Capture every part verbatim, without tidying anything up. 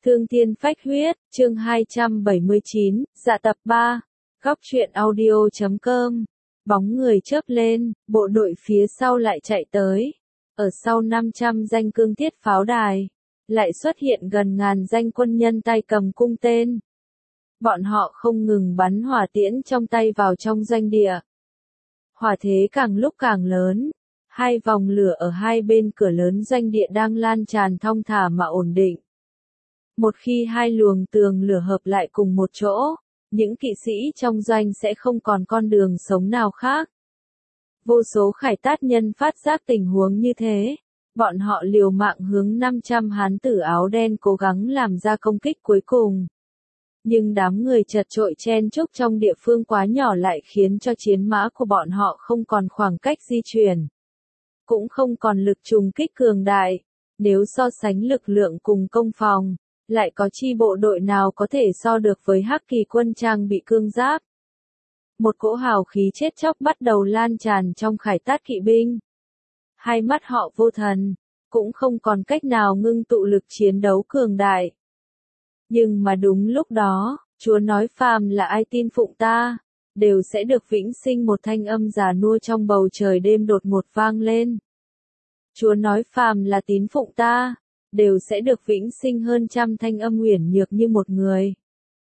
Thương thiên phách huyết, chương hai trăm bảy mươi chín, dạ tập ba, góc truyện audio chấm com. Bóng người chớp lên, bộ đội phía sau lại chạy tới. Ở sau năm trăm danh cương thiết pháo đài, lại xuất hiện gần ngàn danh quân nhân tay cầm cung tên. Bọn họ không ngừng bắn hỏa tiễn trong tay vào trong doanh địa. Hỏa thế càng lúc càng lớn. Hai vòng lửa ở hai bên cửa lớn doanh địa đang lan tràn thong thả mà ổn định. Một khi hai luồng tường lửa hợp lại cùng một chỗ, những kỵ sĩ trong doanh sẽ không còn con đường sống nào khác. Vô số khải tát nhân phát giác tình huống như thế, bọn họ liều mạng hướng năm trăm hán tử áo đen cố gắng làm ra công kích cuối cùng. Nhưng đám người chật chội chen chúc trong địa phương quá nhỏ lại khiến cho chiến mã của bọn họ không còn khoảng cách di chuyển, cũng không còn lực trùng kích cường đại. Nếu so sánh lực lượng cùng công phòng, lại có chi bộ đội nào có thể so được với Hắc Kỳ quân trang bị cương giáp. Một cỗ hào khí chết chóc bắt đầu lan tràn trong khải tát kỵ binh. Hai mắt họ vô thần, cũng không còn cách nào ngưng tụ lực chiến đấu cường đại. Nhưng mà đúng lúc đó, Chúa nói phàm là ai tin phụng ta, đều sẽ được vĩnh sinh. Một thanh âm già nua trong bầu trời đêm đột ngột vang lên. Chúa nói phàm là tín phụng ta, đều sẽ được vĩnh sinh. Hơn trăm thanh âm uyển nhược như một người.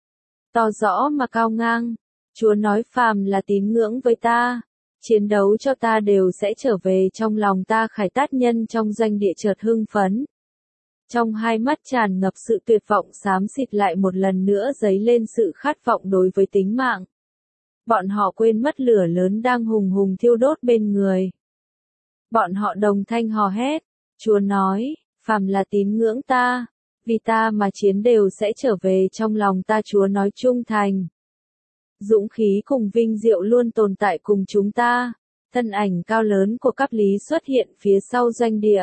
To rõ mà cao ngang. Chúa nói phàm là tín ngưỡng với ta, chiến đấu cho ta đều sẽ trở về. Trong lòng ta khải tát nhân trong doanh địa chợt hưng phấn. Trong hai mắt tràn ngập sự tuyệt vọng xám xịt lại một lần nữa dấy lên sự khát vọng đối với tính mạng. Bọn họ quên mất lửa lớn đang hùng hùng thiêu đốt bên người. Bọn họ đồng thanh hò hét, Chúa nói, phàm là tín ngưỡng ta, vì ta mà chiến đều sẽ trở về. Trong lòng ta Chúa nói trung thành. Dũng khí cùng vinh diệu luôn tồn tại cùng chúng ta. Thân ảnh cao lớn của Cáp Lý xuất hiện phía sau doanh địa.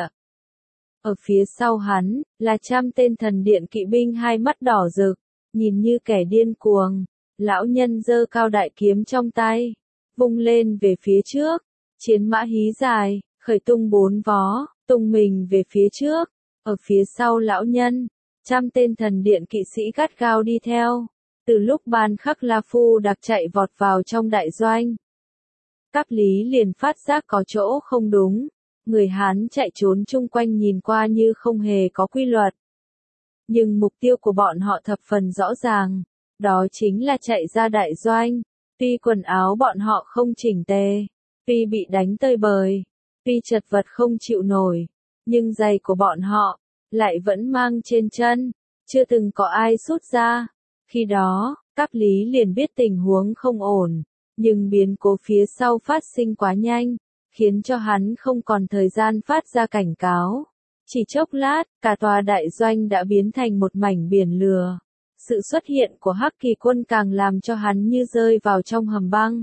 Ở phía sau hắn, là trăm tên thần điện kỵ binh hai mắt đỏ rực, nhìn như kẻ điên cuồng. Lão nhân giơ cao đại kiếm trong tay, vung lên về phía trước. Chiến mã hí dài, khởi tung bốn vó, tung mình về phía trước. Ở phía sau lão nhân, trăm tên thần điện kỵ sĩ gắt gao đi theo. Từ lúc Ban Khắc La Phu đặc chạy vọt vào trong đại doanh, Cáp Lý liền phát giác có chỗ không đúng. Người Hán chạy trốn chung quanh nhìn qua như không hề có quy luật. Nhưng mục tiêu của bọn họ thập phần rõ ràng. Đó chính là chạy ra đại doanh. Tuy quần áo bọn họ không chỉnh tề, tuy bị đánh tơi bời, tuy chật vật không chịu nổi, nhưng giày của bọn họ lại vẫn mang trên chân, chưa từng có ai sút ra. Khi đó, Cáp Lý liền biết tình huống không ổn, nhưng biến cố phía sau phát sinh quá nhanh, khiến cho hắn không còn thời gian phát ra cảnh cáo. Chỉ chốc lát, cả tòa đại doanh đã biến thành một mảnh biển lửa. Sự xuất hiện của Hắc Kỳ quân càng làm cho hắn như rơi vào trong hầm băng.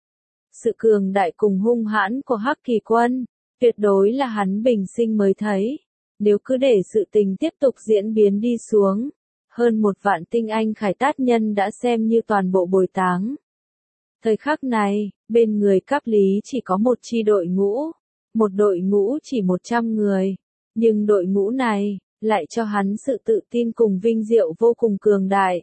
Sự cường đại cùng hung hãn của Hắc Kỳ quân, tuyệt đối là hắn bình sinh mới thấy. Nếu cứ để sự tình tiếp tục diễn biến đi xuống, hơn một vạn tinh anh khải tát nhân đã xem như toàn bộ bồi táng. Thời khắc này, bên người Cáp Lý chỉ có một chi đội ngũ, một đội ngũ chỉ một trăm người, nhưng đội ngũ này lại cho hắn sự tự tin cùng vinh diệu vô cùng cường đại.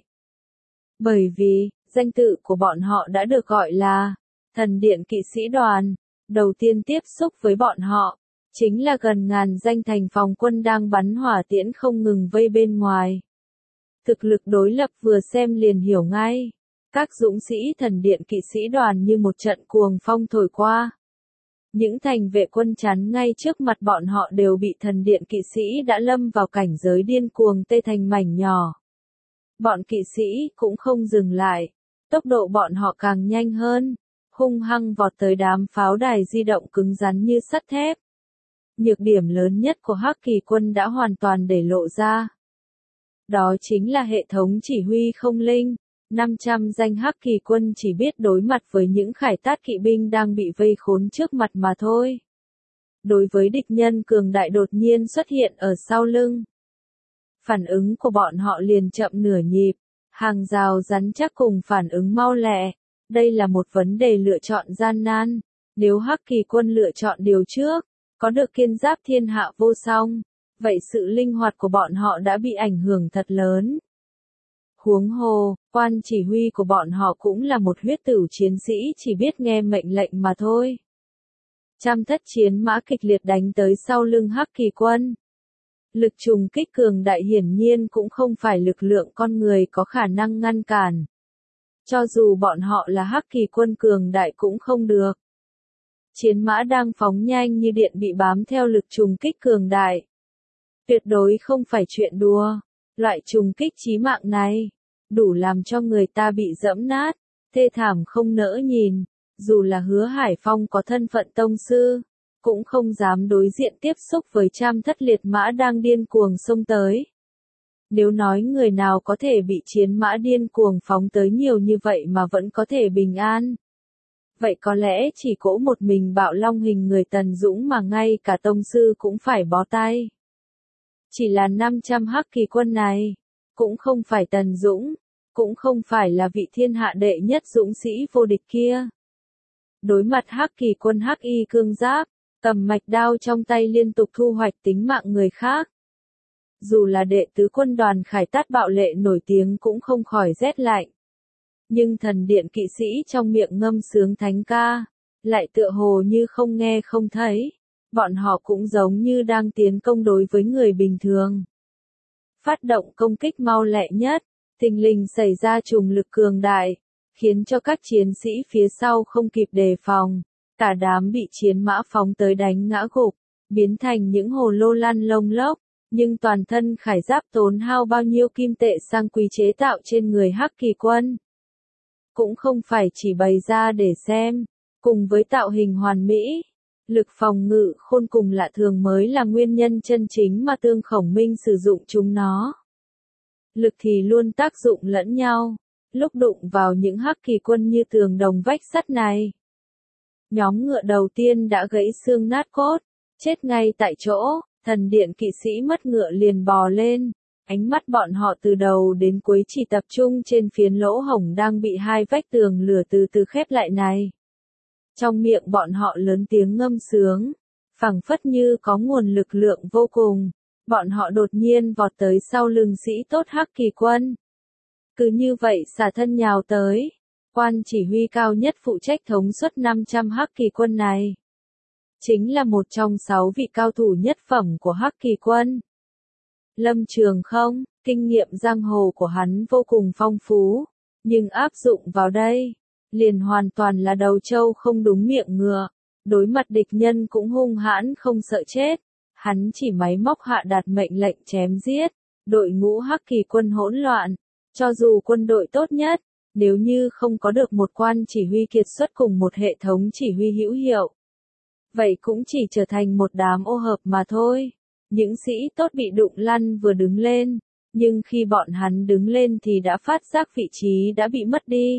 Bởi vì, danh tự của bọn họ đã được gọi là Thần Điện Kỵ Sĩ Đoàn. Đầu tiên tiếp xúc với bọn họ, chính là gần ngàn danh thành phòng quân đang bắn hỏa tiễn không ngừng vây bên ngoài. Thực lực đối lập vừa xem liền hiểu ngay. Các dũng sĩ Thần Điện Kỵ Sĩ Đoàn như một trận cuồng phong thổi qua. Những thành vệ quân chắn ngay trước mặt bọn họ đều bị Thần Điện Kỵ Sĩ đã lâm vào cảnh giới điên cuồng tê thành mảnh nhỏ. Bọn kỵ sĩ cũng không dừng lại, tốc độ bọn họ càng nhanh hơn, hung hăng vọt tới đám pháo đài di động cứng rắn như sắt thép. Nhược điểm lớn nhất của Hắc Kỳ quân đã hoàn toàn để lộ ra. Đó chính là hệ thống chỉ huy không linh. năm trăm danh Hắc Kỳ quân chỉ biết đối mặt với những khải tát kỵ binh đang bị vây khốn trước mặt mà thôi. Đối với địch nhân cường đại đột nhiên xuất hiện ở sau lưng, phản ứng của bọn họ liền chậm nửa nhịp. Hàng rào rắn chắc cùng phản ứng mau lẹ. Đây là một vấn đề lựa chọn gian nan. Nếu Hắc Kỳ quân lựa chọn điều trước, có được kiên giáp thiên hạ vô song, vậy sự linh hoạt của bọn họ đã bị ảnh hưởng thật lớn. Huống hồ, quan chỉ huy của bọn họ cũng là một huyết tử chiến sĩ chỉ biết nghe mệnh lệnh mà thôi. Trăm thất chiến mã kịch liệt đánh tới sau lưng Hắc Kỳ quân. Lực trùng kích cường đại hiển nhiên cũng không phải lực lượng con người có khả năng ngăn cản. Cho dù bọn họ là Hắc Kỳ quân cường đại cũng không được. Chiến mã đang phóng nhanh như điện bị bám theo lực trùng kích cường đại. Tuyệt đối không phải chuyện đùa. Loại trùng kích chí mạng này, đủ làm cho người ta bị dẫm nát, thê thảm không nỡ nhìn. Dù là Hứa Hải Phong có thân phận tông sư, cũng không dám đối diện tiếp xúc với trăm thất liệt mã đang điên cuồng xông tới. Nếu nói người nào có thể bị chiến mã điên cuồng phóng tới nhiều như vậy mà vẫn có thể bình an, vậy có lẽ chỉ cỗ một mình bạo long hình người Tần Dũng mà ngay cả tông sư cũng phải bó tay. Chỉ là năm trăm Hắc Kỳ quân này, cũng không phải Tần Dũng, cũng không phải là vị thiên hạ đệ nhất dũng sĩ vô địch kia. Đối mặt Hắc Kỳ quân Hắc Y cương giáp, cầm mạch đao trong tay liên tục thu hoạch tính mạng người khác. Dù là đệ tứ quân đoàn Khải Tát bạo lệ nổi tiếng cũng không khỏi rét lạnh. Nhưng thần điện kỵ sĩ trong miệng ngâm sướng thánh ca, lại tựa hồ như không nghe không thấy. Bọn họ cũng giống như đang tiến công đối với người bình thường. Phát động công kích mau lẹ nhất, thình lình xảy ra trùng lực cường đại, khiến cho các chiến sĩ phía sau không kịp đề phòng. Cả đám bị chiến mã phóng tới đánh ngã gục, biến thành những hồ lô lăn lông lốc. Nhưng toàn thân khải giáp tốn hao bao nhiêu kim tệ sang quý chế tạo trên người Hắc Kỳ quân. Cũng không phải chỉ bày ra để xem, cùng với tạo hình hoàn mỹ, lực phòng ngự khôn cùng lạ thường mới là nguyên nhân chân chính mà Tương Khổng Minh sử dụng chúng nó. Lực thì luôn tác dụng lẫn nhau, lúc đụng vào những Hắc Kỳ quân như tường đồng vách sắt này. Nhóm ngựa đầu tiên đã gãy xương nát cốt, chết ngay tại chỗ. Thần điện kỵ sĩ mất ngựa liền bò lên, ánh mắt bọn họ từ đầu đến cuối chỉ tập trung trên phiến lỗ hổng đang bị hai vách tường lửa từ từ khép lại này. Trong miệng bọn họ lớn tiếng ngâm sướng, phảng phất như có nguồn lực lượng vô cùng, bọn họ đột nhiên vọt tới sau lưng sĩ tốt Hắc Kỳ quân. Cứ như vậy xả thân nhào tới, quan chỉ huy cao nhất phụ trách thống suất năm trăm Hắc Kỳ quân này. Chính là một trong sáu vị cao thủ nhất phẩm của Hắc Kỳ quân. Lâm Trường Không, kinh nghiệm giang hồ của hắn vô cùng phong phú, nhưng áp dụng vào đây, liền hoàn toàn là đầu trâu không đúng miệng ngựa, đối mặt địch nhân cũng hung hãn không sợ chết, hắn chỉ máy móc hạ đạt mệnh lệnh chém giết, đội ngũ Hắc Kỳ quân hỗn loạn, cho dù quân đội tốt nhất, nếu như không có được một quan chỉ huy kiệt xuất cùng một hệ thống chỉ huy hữu hiệu, vậy cũng chỉ trở thành một đám ô hợp mà thôi. Những sĩ tốt bị đụng lăn vừa đứng lên, nhưng khi bọn hắn đứng lên thì đã phát giác vị trí đã bị mất đi.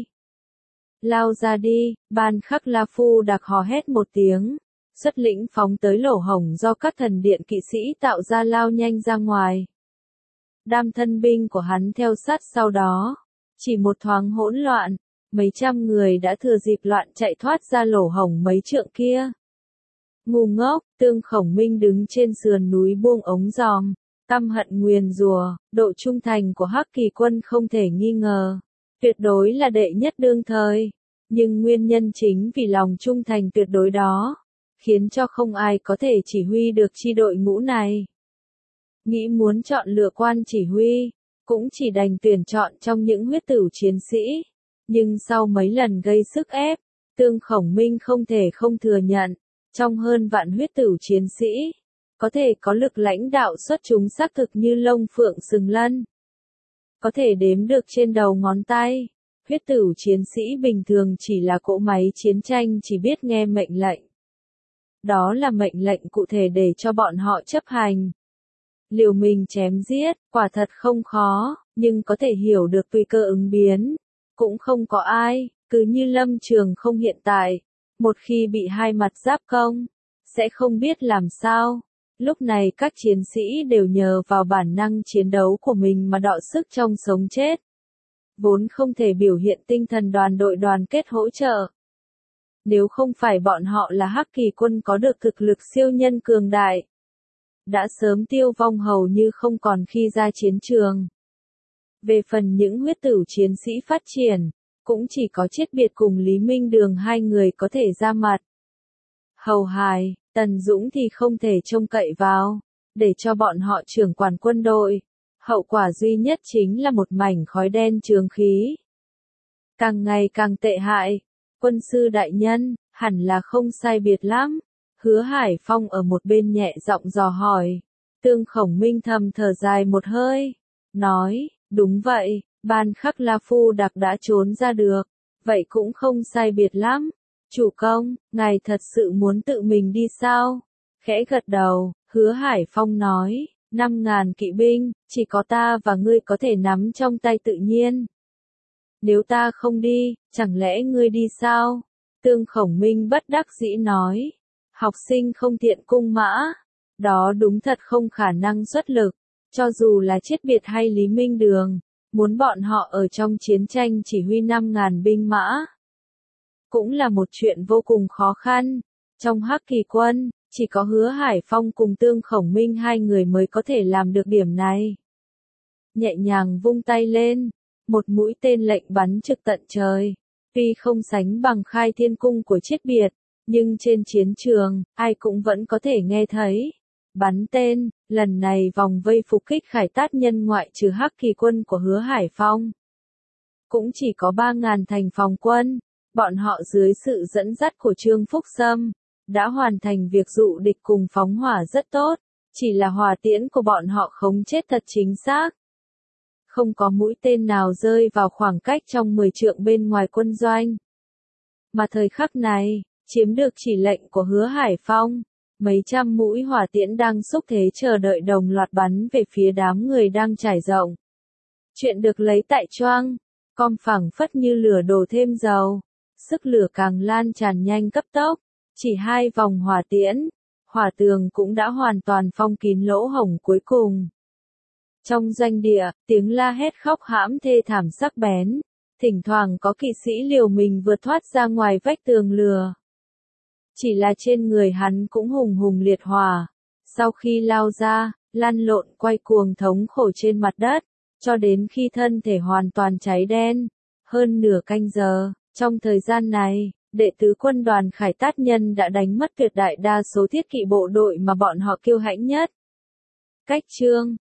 Lao ra đi, Ban Khắc La Phu đặc hò hét một tiếng, xuất lĩnh phóng tới lỗ hổng do các thần điện kỵ sĩ tạo ra lao nhanh ra ngoài. Đám thân binh của hắn theo sát sau đó, chỉ một thoáng hỗn loạn, mấy trăm người đã thừa dịp loạn chạy thoát ra lỗ hổng mấy trượng kia. Ngu ngốc, Tương Khổng Minh đứng trên sườn núi buông ống giòm, căm hận nguyền rủa, độ trung thành của Hắc Kỳ quân không thể nghi ngờ, tuyệt đối là đệ nhất đương thời, nhưng nguyên nhân chính vì lòng trung thành tuyệt đối đó, khiến cho không ai có thể chỉ huy được chi đội ngũ này. Nghĩ muốn chọn lựa quan chỉ huy, cũng chỉ đành tuyển chọn trong những huyết tử chiến sĩ, nhưng sau mấy lần gây sức ép, Tương Khổng Minh không thể không thừa nhận. Trong hơn vạn huyết tử chiến sĩ, có thể có lực lãnh đạo xuất chúng xác thực như lông phượng sừng lân. Có thể đếm được trên đầu ngón tay, huyết tử chiến sĩ bình thường chỉ là cỗ máy chiến tranh chỉ biết nghe mệnh lệnh. Đó là mệnh lệnh cụ thể để cho bọn họ chấp hành. Liều mình chém giết, quả thật không khó, nhưng có thể hiểu được tùy cơ ứng biến. Cũng không có ai, cứ như Lâm Trường Không hiện tại. Một khi bị hai mặt giáp công, sẽ không biết làm sao. Lúc này các chiến sĩ đều nhờ vào bản năng chiến đấu của mình mà đọ sức trong sống chết. Vốn không thể biểu hiện tinh thần đoàn đội đoàn kết hỗ trợ. Nếu không phải bọn họ là Hắc Kỳ quân có được thực lực siêu nhân cường đại, đã sớm tiêu vong hầu như không còn khi ra chiến trường. Về phần những huyết tử chiến sĩ phát triển, cũng chỉ có Chiết Biệt cùng Lý Minh Đường hai người có thể ra mặt. Hầu Hải, Tần Dũng thì không thể trông cậy vào, để cho bọn họ trưởng quản quân đội. Hậu quả duy nhất chính là một mảnh khói đen chướng khí. Càng ngày càng tệ hại. Quân sư đại nhân, hẳn là không sai biệt lắm. Hứa Hải Phong ở một bên nhẹ giọng dò hỏi. Tương Khổng Minh thầm thở dài một hơi. Nói, đúng vậy, Ban Khắc La Phu Đặc đã trốn ra được. Vậy cũng không sai biệt lắm. Chủ công, ngài thật sự muốn tự mình đi sao? Khẽ gật đầu, Hứa Hải Phong nói. Năm ngàn kỵ binh, chỉ có ta và ngươi có thể nắm trong tay tự nhiên. Nếu ta không đi, chẳng lẽ ngươi đi sao? Tương Khổng Minh bất đắc dĩ nói. Học sinh không tiện cung mã. Đó đúng thật không khả năng xuất lực. Cho dù là Chiết Biệt hay Lý Minh Đường, muốn bọn họ ở trong chiến tranh chỉ huy năm ngàn binh mã. Cũng là một chuyện vô cùng khó khăn. Trong Hắc Kỳ quân, chỉ có Hứa Hải Phong cùng Tương Khổng Minh hai người mới có thể làm được điểm này. Nhẹ nhàng vung tay lên, một mũi tên lệnh bắn trực tận trời. Tuy không sánh bằng Khai Thiên Cung của Chiết Biệt, nhưng trên chiến trường, ai cũng vẫn có thể nghe thấy. Bắn tên, lần này vòng vây phục kích Khải Tát nhân ngoại trừ Hắc Kỳ quân của Hứa Hải Phong. Cũng chỉ có ba ngàn thành phòng quân, bọn họ dưới sự dẫn dắt của Trương Phúc Sâm, đã hoàn thành việc dụ địch cùng phóng hỏa rất tốt, chỉ là hỏa tiễn của bọn họ khống chết thật chính xác. Không có mũi tên nào rơi vào khoảng cách trong mười trượng bên ngoài quân doanh. Mà thời khắc này, chiếm được chỉ lệnh của Hứa Hải Phong, mấy trăm mũi hỏa tiễn đang xúc thế chờ đợi đồng loạt bắn về phía đám người đang trải rộng. Chuyện được lấy tại Choang, com phẳng phất như lửa đổ thêm dầu, sức lửa càng lan tràn nhanh cấp tốc, chỉ hai vòng hỏa tiễn, hỏa tường cũng đã hoàn toàn phong kín lỗ hổng cuối cùng. Trong doanh địa, tiếng la hét khóc hãm thê thảm sắc bén, thỉnh thoảng có kỵ sĩ liều mình vượt thoát ra ngoài vách tường lửa. Chỉ là trên người hắn cũng hùng hùng liệt hỏa, sau khi lao ra, lăn lộn quay cuồng thống khổ trên mặt đất, cho đến khi thân thể hoàn toàn cháy đen, hơn nửa canh giờ, trong thời gian này, đệ tứ quân đoàn Khải Tát nhân đã đánh mất tuyệt đại đa số thiết kỵ bộ đội mà bọn họ kiêu hãnh nhất. Cách chương